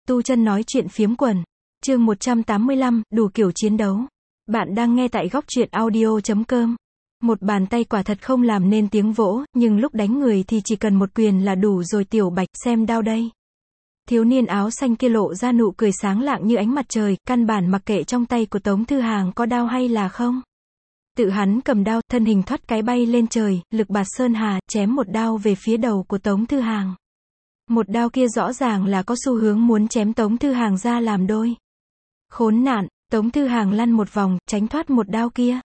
Tu chân nói chuyện phiếm quần. Chương 185, đủ kiểu chiến đấu. Bạn đang nghe tại góc truyện audio.com. Một bàn tay quả thật không làm nên tiếng vỗ, nhưng lúc đánh người thì chỉ cần một quyền là đủ rồi. Tiểu Bạch, xem đao đây. Thiếu niên áo xanh kia lộ ra nụ cười sáng lạng như ánh mặt trời, căn bản mặc kệ trong tay của Tống Thư Hàng có đao hay là không. Tự hắn cầm đao, thân hình thoát cái bay lên trời, lực bạt sơn hà, chém một đao về phía đầu của Tống Thư Hàng. Một đao kia rõ ràng là có xu hướng muốn chém Tống Thư Hàng ra làm đôi. Khốn nạn, Tống Thư Hàng lăn một vòng, tránh thoát một đao kia.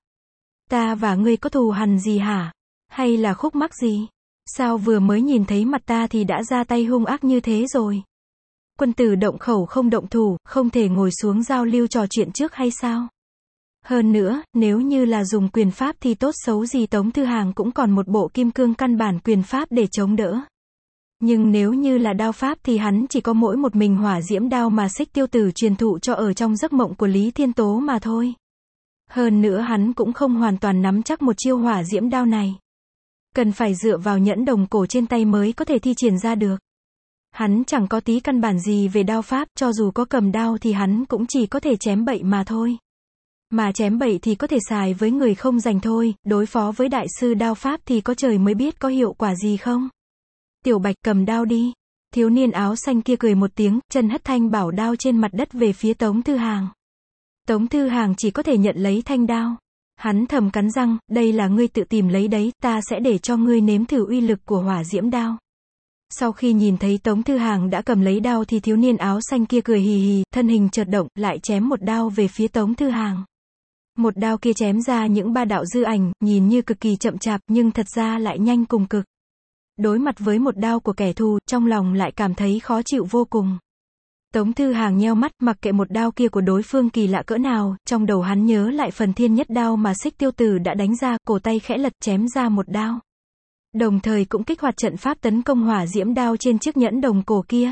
Ta và ngươi có thù hằn gì hả? Hay là khúc mắc gì? Sao vừa mới nhìn thấy mặt ta thì đã ra tay hung ác như thế rồi? Quân tử động khẩu không động thủ, không thể ngồi xuống giao lưu trò chuyện trước hay sao? Hơn nữa, nếu như là dùng quyền pháp thì tốt xấu gì Tống Thư Hàng cũng còn một bộ kim cương căn bản quyền pháp để chống đỡ. Nhưng nếu như là đao pháp thì hắn chỉ có mỗi một mình hỏa diễm đao mà Xích Tiêu Tử truyền thụ cho ở trong giấc mộng của Lý Thiên Tố mà thôi. Hơn nữa hắn cũng không hoàn toàn nắm chắc một chiêu hỏa diễm đao này. Cần phải dựa vào nhẫn đồng cổ trên tay mới có thể thi triển ra được. Hắn chẳng có tí căn bản gì về đao pháp, cho dù có cầm đao thì hắn cũng chỉ có thể chém bậy mà thôi. Mà chém bậy thì có thể xài với người không rành thôi, đối phó với đại sư đao pháp thì có trời mới biết có hiệu quả gì không. Tiểu Bạch, cầm đao đi. Thiếu niên áo xanh kia cười một tiếng, chân hất thanh bảo đao trên mặt đất về phía Tống Thư Hàng. Tống Thư Hàng chỉ có thể nhận lấy thanh đao. Hắn thầm cắn răng, đây là ngươi tự tìm lấy đấy, ta sẽ để cho ngươi nếm thử uy lực của hỏa diễm đao. Sau khi nhìn thấy Tống Thư Hàng đã cầm lấy đao thì thiếu niên áo xanh kia cười hì hì, thân hình chợt động, lại chém một đao về phía Tống Thư Hàng. Một đao kia chém ra những ba đạo dư ảnh, nhìn như cực kỳ chậm chạp, nhưng thật ra lại nhanh cùng cực. Đối mặt với một đao của kẻ thù, trong lòng lại cảm thấy khó chịu vô cùng. Tống Thư Hàng nheo mắt, mặc kệ một đao kia của đối phương kỳ lạ cỡ nào, trong đầu hắn nhớ lại phần thiên nhất đao mà Xích Tiêu Tử đã đánh ra, cổ tay khẽ lật chém ra một đao. Đồng thời cũng kích hoạt trận pháp tấn công hỏa diễm đao trên chiếc nhẫn đồng cổ kia.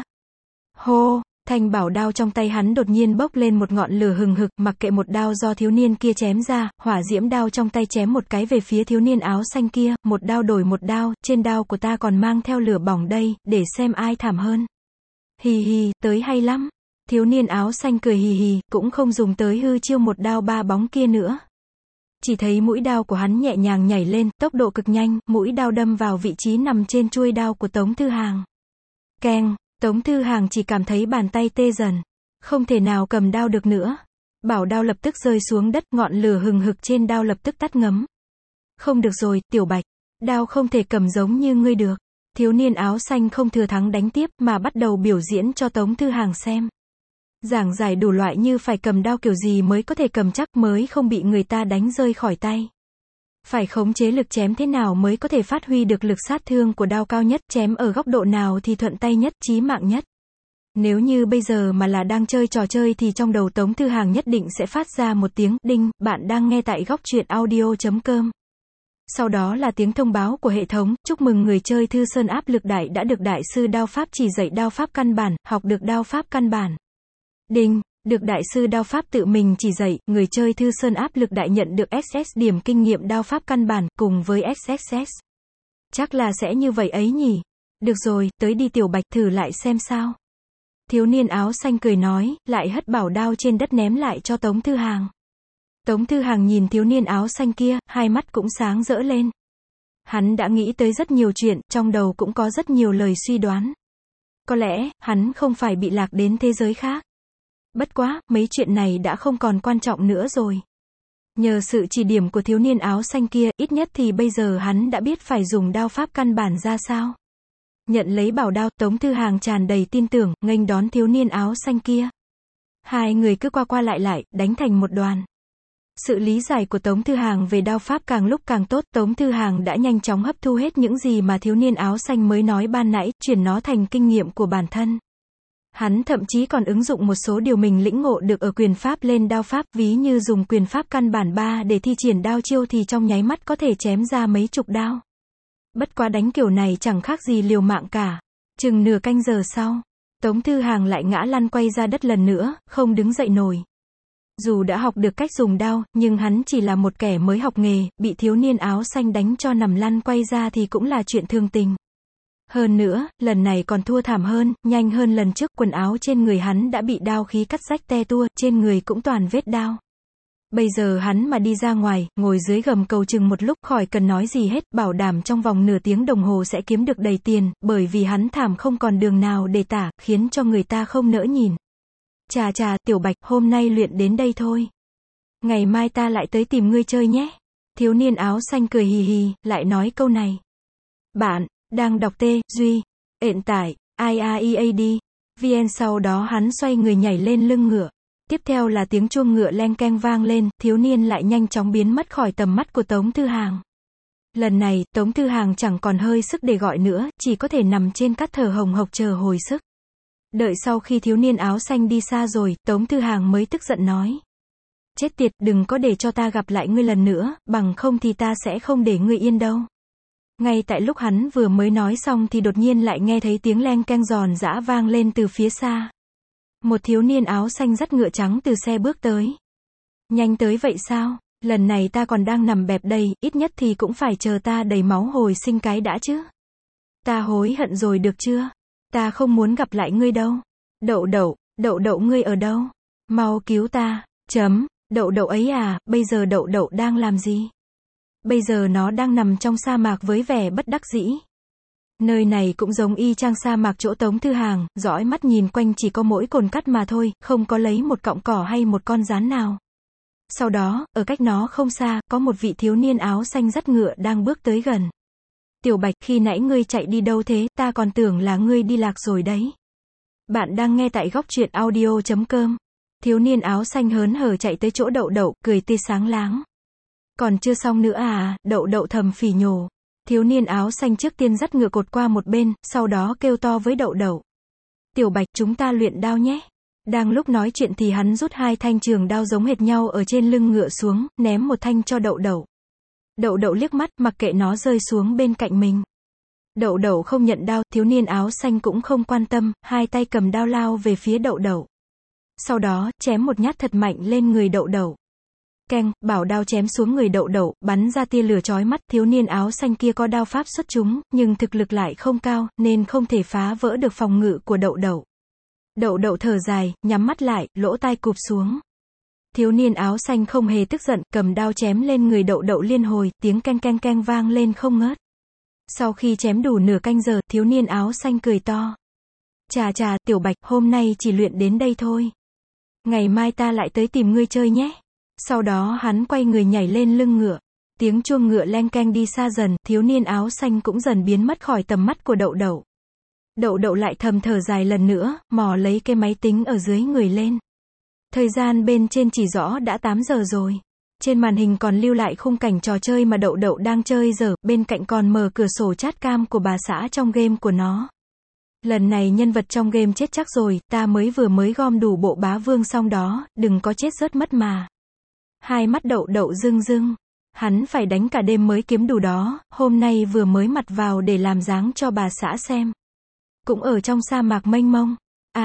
Hô! Thanh bảo đao trong tay hắn đột nhiên bốc lên một ngọn lửa hừng hực, mặc kệ một đao do thiếu niên kia chém ra, hỏa diễm đao trong tay chém một cái về phía thiếu niên áo xanh kia, một đao đổi một đao, trên đao của ta còn mang theo lửa bỏng đây, để xem ai thảm hơn. Hì hì, tới hay lắm. Thiếu niên áo xanh cười hì hì, cũng không dùng tới hư chiêu một đao ba bóng kia nữa. Chỉ thấy mũi đao của hắn nhẹ nhàng nhảy lên, tốc độ cực nhanh, mũi đao đâm vào vị trí nằm trên chuôi đao của Tống Thư Hàng. Keng! Tống Thư Hàng chỉ cảm thấy bàn tay tê dần. Không thể nào cầm đao được nữa. Bảo đao lập tức rơi xuống đất, ngọn lửa hừng hực trên đao lập tức tắt ngấm. Không được rồi, Tiểu Bạch. Đao không thể cầm giống như ngươi được. Thiếu niên áo xanh không thừa thắng đánh tiếp mà bắt đầu biểu diễn cho Tống Thư Hàng xem. Giảng giải đủ loại như phải cầm đao kiểu gì mới có thể cầm chắc, mới không bị người ta đánh rơi khỏi tay. Phải khống chế lực chém thế nào mới có thể phát huy được lực sát thương của đao cao nhất, chém ở góc độ nào thì thuận tay nhất, chí mạng nhất. Nếu như bây giờ mà là đang chơi trò chơi thì trong đầu Tống Thư Hàng nhất định sẽ phát ra một tiếng đinh, bạn đang nghe tại góc truyện audio.com. Sau đó là tiếng thông báo của hệ thống, chúc mừng người chơi Thư Sơn áp lực đại đã được đại sư đao pháp chỉ dạy đao pháp căn bản, học được đao pháp căn bản. Đinh, được đại sư đao pháp tự mình chỉ dạy, người chơi Thư Sơn áp lực đại nhận được SS điểm kinh nghiệm đao pháp căn bản, cùng với SSS. Chắc là sẽ như vậy ấy nhỉ. Được rồi, tới đi Tiểu Bạch, thử lại xem sao. Thiếu niên áo xanh cười nói, lại hất bảo đao trên đất ném lại cho Tống Thư Hàng. Tống Thư Hàng nhìn thiếu niên áo xanh kia, hai mắt cũng sáng rỡ lên. Hắn đã nghĩ tới rất nhiều chuyện, trong đầu cũng có rất nhiều lời suy đoán. Có lẽ, hắn không phải bị lạc đến thế giới khác. Bất quá, mấy chuyện này đã không còn quan trọng nữa rồi. Nhờ sự chỉ điểm của thiếu niên áo xanh kia, ít nhất thì bây giờ hắn đã biết phải dùng đao pháp căn bản ra sao. Nhận lấy bảo đao, Tống Thư Hàng tràn đầy tin tưởng, nghênh đón thiếu niên áo xanh kia. Hai người cứ qua qua lại, đánh thành một đoàn. Sự lý giải của Tống Thư Hàng về đao pháp càng lúc càng tốt, Tống Thư Hàng đã nhanh chóng hấp thu hết những gì mà thiếu niên áo xanh mới nói ban nãy, chuyển nó thành kinh nghiệm của bản thân. Hắn thậm chí còn ứng dụng một số điều mình lĩnh ngộ được ở quyền pháp lên đao pháp, ví như dùng quyền pháp căn bản 3 để thi triển đao chiêu thì trong nháy mắt có thể chém ra mấy chục đao. Bất quá đánh kiểu này chẳng khác gì liều mạng cả. Chừng nửa canh giờ sau, Tống Thư Hàng lại ngã lăn quay ra đất lần nữa, không đứng dậy nổi. Dù đã học được cách dùng đao, nhưng hắn chỉ là một kẻ mới học nghề, bị thiếu niên áo xanh đánh cho nằm lăn quay ra thì cũng là chuyện thường tình. Hơn nữa, lần này còn thua thảm hơn, nhanh hơn lần trước, quần áo trên người hắn đã bị đao khí cắt rách te tua, trên người cũng toàn vết đao. Bây giờ hắn mà đi ra ngoài, ngồi dưới gầm cầu chừng một lúc, khỏi cần nói gì hết, bảo đảm trong vòng nửa tiếng đồng hồ sẽ kiếm được đầy tiền, bởi vì hắn thảm không còn đường nào để tả, khiến cho người ta không nỡ nhìn. Chà chà, Tiểu Bạch, hôm nay luyện đến đây thôi. Ngày mai ta lại tới tìm ngươi chơi nhé. Thiếu niên áo xanh cười hì hì, lại nói câu này. Bạn đang đọc Duy, hiện tại, IAEAD, VN. Sau đó hắn xoay người nhảy lên lưng ngựa. Tiếp theo là tiếng chuông ngựa leng keng vang lên, thiếu niên lại nhanh chóng biến mất khỏi tầm mắt của Tống Thư Hàng. Lần này, Tống Thư Hàng chẳng còn hơi sức để gọi nữa, chỉ có thể nằm trên cát thở hồng hộc chờ hồi sức. Đợi sau khi thiếu niên áo xanh đi xa rồi, Tống Thư Hàng mới tức giận nói. Chết tiệt, đừng có để cho ta gặp lại ngươi lần nữa, bằng không thì ta sẽ không để ngươi yên đâu. Ngay tại lúc hắn vừa mới nói xong thì đột nhiên lại nghe thấy tiếng leng keng giòn giã vang lên từ phía xa. Một thiếu niên áo xanh dắt ngựa trắng từ xe bước tới. Nhanh tới vậy sao? Lần này ta còn đang nằm bẹp đây, ít nhất thì cũng phải chờ ta đầy máu hồi sinh cái đã chứ. Ta hối hận rồi được chưa? Ta không muốn gặp lại ngươi đâu. Đậu đậu ngươi ở đâu? Mau cứu ta. Đậu đậu ấy à, bây giờ đậu đậu đang làm gì? Bây giờ nó đang nằm trong sa mạc với vẻ bất đắc dĩ. Nơi này cũng giống y chang sa mạc chỗ Tống Thư Hàng, dõi mắt nhìn quanh chỉ có mỗi cồn cát mà thôi, không có lấy một cọng cỏ hay một con gián nào. Sau đó, ở cách nó không xa, có một vị thiếu niên áo xanh dắt ngựa đang bước tới gần. Tiểu Bạch, khi nãy ngươi chạy đi đâu thế, ta còn tưởng là ngươi đi lạc rồi đấy. Bạn đang nghe tại góc truyện audio.com. Thiếu niên áo xanh hớn hở chạy tới chỗ đậu đậu, cười tươi sáng láng. Còn chưa xong nữa à, đậu đậu thầm phỉ nhổ. Thiếu niên áo xanh trước tiên dắt ngựa cột qua một bên, sau đó kêu to với đậu đậu. Tiểu Bạch, chúng ta luyện đao nhé. Đang lúc nói chuyện thì hắn rút hai thanh trường đao giống hệt nhau ở trên lưng ngựa xuống, ném một thanh cho đậu đậu. Đậu đậu liếc mắt, mặc kệ nó rơi xuống bên cạnh mình. Đậu đậu không nhận đao, thiếu niên áo xanh cũng không quan tâm, hai tay cầm đao lao về phía đậu đậu. Sau đó, chém một nhát thật mạnh lên người đậu đậu. Keng, bảo đao chém xuống người đậu đậu, bắn ra tia lửa chói mắt, thiếu niên áo xanh kia có đao pháp xuất chúng, nhưng thực lực lại không cao, nên không thể phá vỡ được phòng ngự của đậu đậu. Đậu đậu thở dài, nhắm mắt lại, lỗ tai cụp xuống. Thiếu niên áo xanh không hề tức giận, cầm đao chém lên người đậu đậu liên hồi, tiếng keng keng keng vang lên không ngớt. Sau khi chém đủ nửa canh giờ, thiếu niên áo xanh cười to. Chà chà, Tiểu Bạch, hôm nay chỉ luyện đến đây thôi. Ngày mai ta lại tới tìm ngươi chơi nhé. Sau đó hắn quay người nhảy lên lưng ngựa. Tiếng chuông ngựa leng keng đi xa dần, thiếu niên áo xanh cũng dần biến mất khỏi tầm mắt của đậu đậu. Đậu đậu lại thầm thở dài lần nữa, mò lấy cái máy tính ở dưới người lên. Thời gian bên trên chỉ rõ đã 8 giờ rồi. Trên màn hình còn lưu lại khung cảnh trò chơi mà đậu đậu đang chơi giờ, bên cạnh còn mở cửa sổ chat cam của bà xã trong game của nó. Lần này nhân vật trong game chết chắc rồi, ta vừa mới gom đủ bộ bá vương xong đó, đừng có chết rớt mất mà. Hai mắt đậu đậu rưng rưng. Hắn phải đánh cả đêm mới kiếm đủ đó, hôm nay vừa mới mặt vào để làm dáng cho bà xã xem. Cũng ở trong sa mạc mênh mông.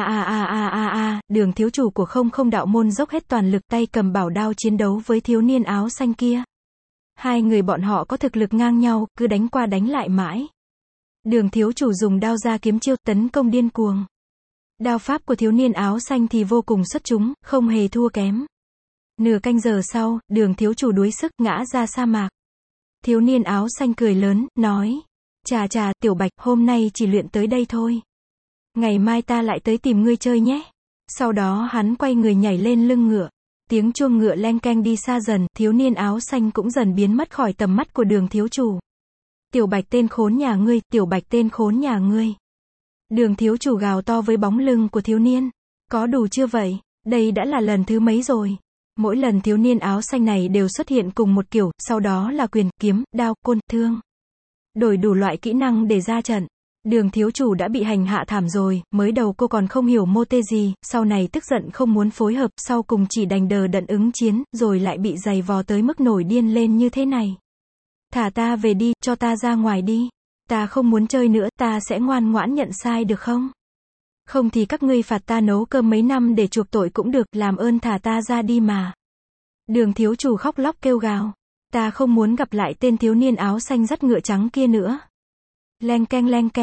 Đường thiếu chủ của không đạo môn dốc hết toàn lực tay cầm bảo đao chiến đấu với thiếu niên áo xanh kia. Hai người bọn họ có thực lực ngang nhau, cứ đánh qua đánh lại mãi. Đường thiếu chủ dùng đao ra kiếm chiêu tấn công điên cuồng. Đao pháp của thiếu niên áo xanh thì vô cùng xuất chúng, không hề thua kém. Nửa canh giờ sau, đường thiếu chủ đuối sức ngã ra sa mạc. Thiếu niên áo xanh cười lớn, nói. Chà chà, Tiểu Bạch, hôm nay chỉ luyện tới đây thôi. Ngày mai ta lại tới tìm ngươi chơi nhé. Sau đó hắn quay người nhảy lên lưng ngựa. Tiếng chuông ngựa leng keng đi xa dần, thiếu niên áo xanh cũng dần biến mất khỏi tầm mắt của đường thiếu chủ. Tiểu Bạch tên khốn nhà ngươi, Tiểu Bạch tên khốn nhà ngươi. Đường thiếu chủ gào to với bóng lưng của thiếu niên. Có đủ chưa vậy? Đây đã là lần thứ mấy rồi? Mỗi lần thiếu niên áo xanh này đều xuất hiện cùng một kiểu, sau đó là quyền, kiếm, đao, côn, thương. Đổi đủ loại kỹ năng để ra trận. Đường thiếu chủ đã bị hành hạ thảm rồi, mới đầu cô còn không hiểu mô tê gì, sau này tức giận không muốn phối hợp, sau cùng chỉ đành đờ đẫn ứng chiến, rồi lại bị giày vò tới mức nổi điên lên như thế này. Thả ta về đi, cho ta ra ngoài đi. Ta không muốn chơi nữa, ta sẽ ngoan ngoãn nhận sai được không? Không thì các ngươi phạt ta nấu cơm mấy năm để chuộc tội cũng được, làm ơn thả ta ra đi mà. Đường thiếu chủ khóc lóc kêu gào. Ta không muốn gặp lại tên thiếu niên áo xanh dắt ngựa trắng kia nữa. Leng keng,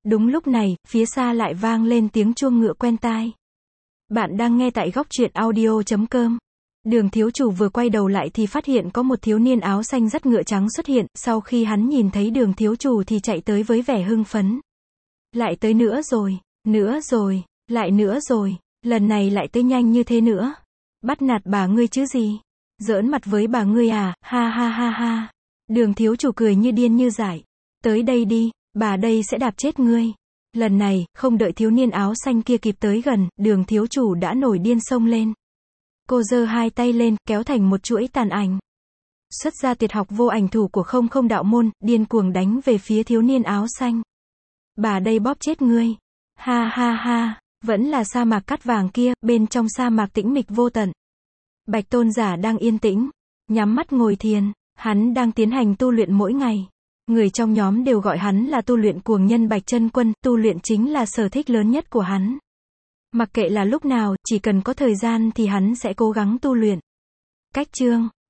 Đúng lúc này, phía xa lại vang lên tiếng chuông ngựa quen tai. Bạn đang nghe tại góc truyện audio.com. Đường thiếu chủ vừa quay đầu lại thì phát hiện có một thiếu niên áo xanh dắt ngựa trắng xuất hiện, sau khi hắn nhìn thấy đường thiếu chủ thì chạy tới với vẻ hưng phấn. Lại tới nữa rồi, lại nữa rồi, lần này lại tới nhanh như thế nữa. Bắt nạt bà ngươi chứ gì? Giỡn mặt với bà ngươi à, ha ha ha ha. Đường thiếu chủ cười như điên như dại. Tới đây đi, bà đây sẽ đạp chết ngươi. Lần này, không đợi thiếu niên áo xanh kia kịp tới gần, đường thiếu chủ đã nổi điên xông lên. Cô giơ hai tay lên, kéo thành một chuỗi tàn ảnh. Xuất ra tuyệt học vô ảnh thủ của không không đạo môn, điên cuồng đánh về phía thiếu niên áo xanh. Bà đây bóp chết ngươi. Ha ha ha, vẫn là sa mạc cát vàng kia, bên trong sa mạc tĩnh mịch vô tận. Bạch tôn giả đang yên tĩnh, nhắm mắt ngồi thiền, hắn đang tiến hành tu luyện mỗi ngày. Người trong nhóm đều gọi hắn là tu luyện cuồng nhân Bạch Chân Quân, tu luyện chính là sở thích lớn nhất của hắn. Mặc kệ là lúc nào, chỉ cần có thời gian thì hắn sẽ cố gắng tu luyện. Cách chương